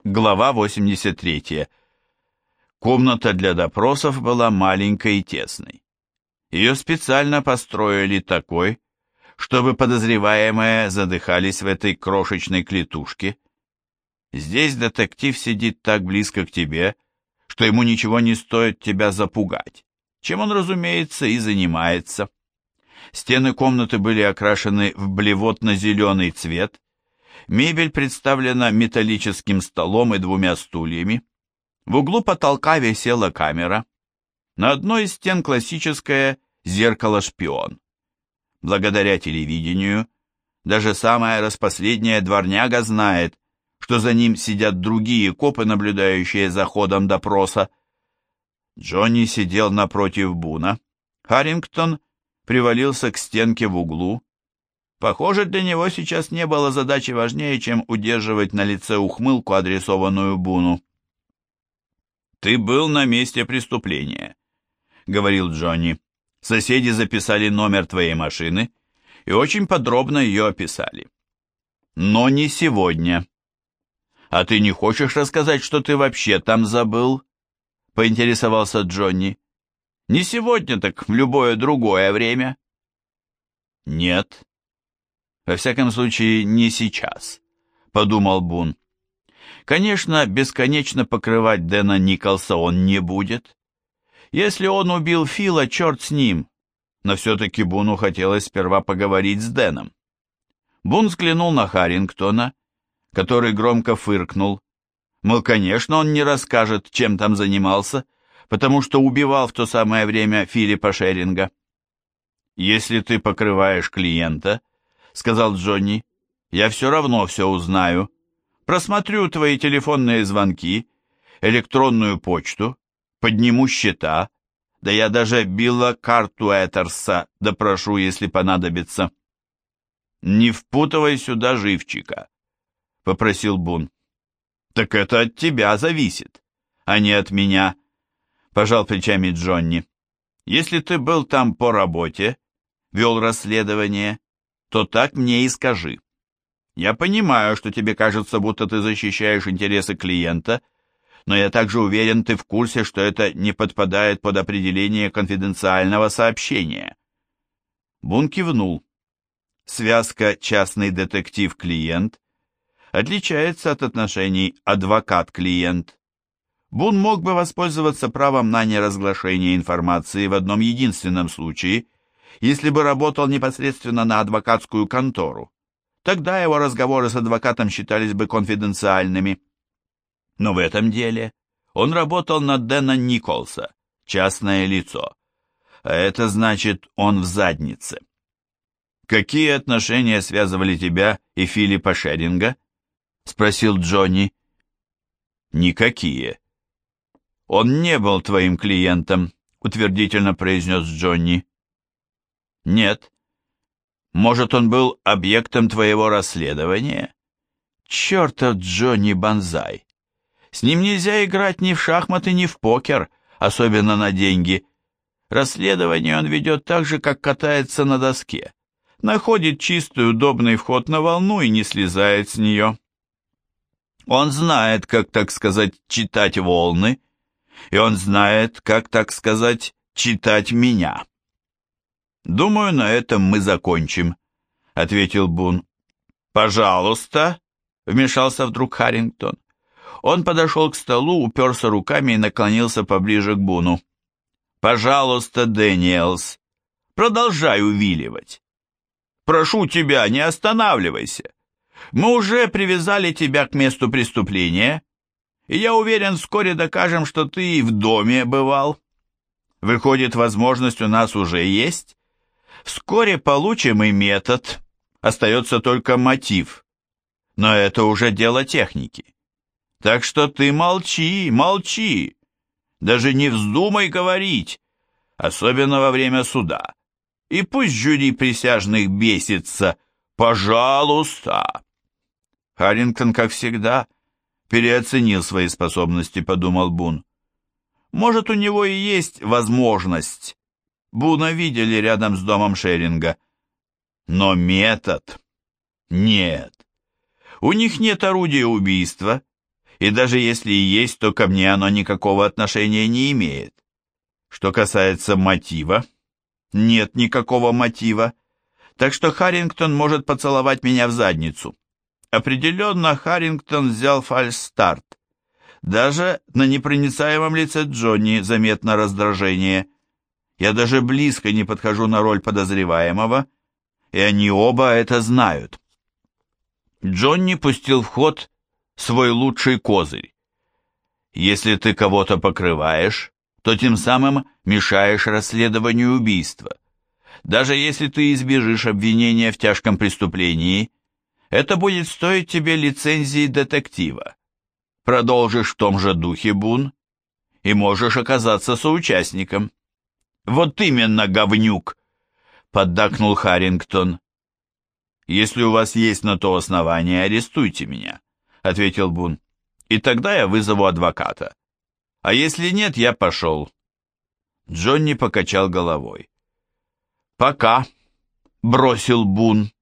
Глава 83. Комната для допросов была маленькой и тесной. Ее специально построили такой, чтобы подозреваемые задыхались в этой крошечной клетушке. Здесь детектив сидит так близко к тебе, что ему ничего не стоит тебя запугать, чем он, разумеется, и занимается. Стены комнаты были окрашены в блевотно-зеленый цвет, мебель представлена металлическим столом и двумя стульями. В углу потолка висела камера. На одной из стен классическое зеркало-шпион. Благодаря телевидению даже самая распоследняя дворняга знает, что за ним сидят другие копы, наблюдающие за ходом допроса. Джонни сидел напротив Буна. Харрингтон привалился к стенке в углу. Похоже, для него сейчас не было задачи важнее, чем удерживать на лице ухмылку, адресованную Буну. «Ты был на месте преступления», — говорил Джонни. «Соседи записали номер твоей машины и очень подробно ее описали. Но не сегодня. А ты не хочешь рассказать, что ты вообще там забыл?» — поинтересовался Джонни. «Не сегодня, так в любое другое время». «Нет. Во всяком случае, не сейчас», — подумал Бун. Конечно, бесконечно покрывать Дэна Николса он не будет. Если он убил Фила, черт с ним. Но все-таки Буну хотелось сперва поговорить с Дэном. Бун взглянул на Харрингтона, который громко фыркнул. Мол, конечно, он не расскажет, чем там занимался, потому что убивал в то самое время Филиппа Шеринга. «Если ты покрываешь клиента, — сказал Джонни, — я все равно все узнаю. Просмотрю твои телефонные звонки, электронную почту, подниму счета, да я даже Билла Картуэтерса допрошу, если понадобится». «Не впутывай сюда живчика», — попросил Бун. «Так это от тебя зависит, а не от меня», — пожал плечами Джонни. «Если ты был там по работе, вел расследование, то так мне и скажи. Я понимаю, что тебе кажется, будто ты защищаешь интересы клиента, но я также уверен, ты в курсе, что это не подпадает под определение конфиденциального сообщения». Бун кивнул. Связка «частный детектив-клиент» отличается от отношений адвокат-клиент. Бун мог бы воспользоваться правом на неразглашение информации в одном единственном случае, если бы работал непосредственно на адвокатскую контору. Тогда его разговоры с адвокатом считались бы конфиденциальными. Но в этом деле он работал на Дэна Николса, частное лицо. А это значит, он в заднице. «Какие отношения связывали тебя и Филиппа Шеринга?» — спросил Джонни. «Никакие». «Он не был твоим клиентом», — утвердительно произнес Джонни. «Нет. Может, он был объектом твоего расследования?» «Чертов Джонни Банзай! С ним нельзя играть ни в шахматы, ни в покер, особенно на деньги. Расследование он ведет так же, как катается на доске. Находит чистый, удобный вход на волну и не слезает с нее. Он знает, как, так сказать, читать волны, и он знает, как, так сказать, читать меня». «Думаю, на этом мы закончим», — ответил Бун. «Пожалуйста», — вмешался вдруг Харрингтон. Он подошел к столу, уперся руками и наклонился поближе к Буну. «Пожалуйста, Дэниелс, продолжай увиливать. Прошу тебя, не останавливайся. Мы уже привязали тебя к месту преступления, и я уверен, вскоре докажем, что ты и в доме бывал. Выходит, возможность у нас уже есть. Вскоре получим и метод. Остается только мотив. Но это уже дело техники. Так что ты молчи, молчи. Даже не вздумай говорить, особенно во время суда. И пусть жюри присяжных бесится. Пожалуйста». Харрингтон, как всегда, переоценил свои способности, подумал Бун. Может, у него и есть возможность. Буна видели рядом с домом Шеринга. Но метод? Нет. У них нет орудия убийства, И даже если и есть, то ко мне оно никакого отношения не имеет. Что касается мотива, нет никакого мотива, так что Харрингтон может поцеловать меня в задницу. Определенно Харрингтон взял фальшстарт. Даже на непроницаемом лице Джонни заметно раздражение. Я даже близко не подхожу на роль подозреваемого, и они оба это знают. Джонни пустил в ход свой лучший козырь. Если ты кого-то покрываешь, то тем самым мешаешь расследованию убийства. Даже если ты избежишь обвинения в тяжком преступлении, это будет стоить тебе лицензии детектива. Продолжишь в том же духе, Бун, и можешь оказаться соучастником. Вот именно, говнюк, поддакнул Харрингтон. Если у вас есть на то основание, арестуйте меня, ответил Бун, и тогда я вызову адвоката. А если нет, я пошел. Джонни покачал головой. Пока, бросил Бун.